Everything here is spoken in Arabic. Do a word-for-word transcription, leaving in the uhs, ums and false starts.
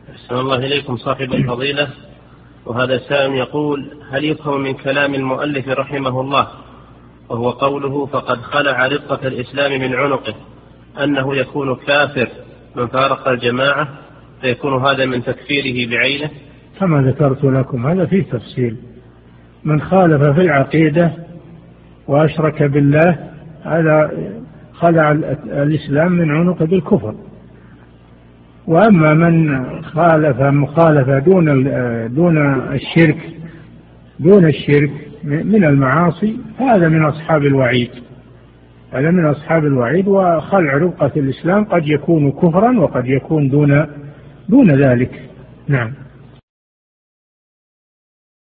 أحسن الله إليكم صاحب الفضيلة. وهذا سائل يقول: هل يفهم من كلام المؤلف رحمه الله وهو قوله فقد خلع رقة الإسلام من عنقه أنه يكون كافر من فارق الجماعة، فيكون هذا من تكفيره بعينه؟ كما ذكرت لكم هذا فيه تفصيل. من خالف في العقيدة وأشرك بالله هذا خلع الإسلام من عنقه بالكفر. وأما من خالف مخالفة دون دون الشرك دون الشرك من المعاصي هذا من أصحاب الوعيد هذا من أصحاب الوعيد. وخلع رقة الإسلام قد يكون كفرا وقد يكون دون دون ذلك. نعم.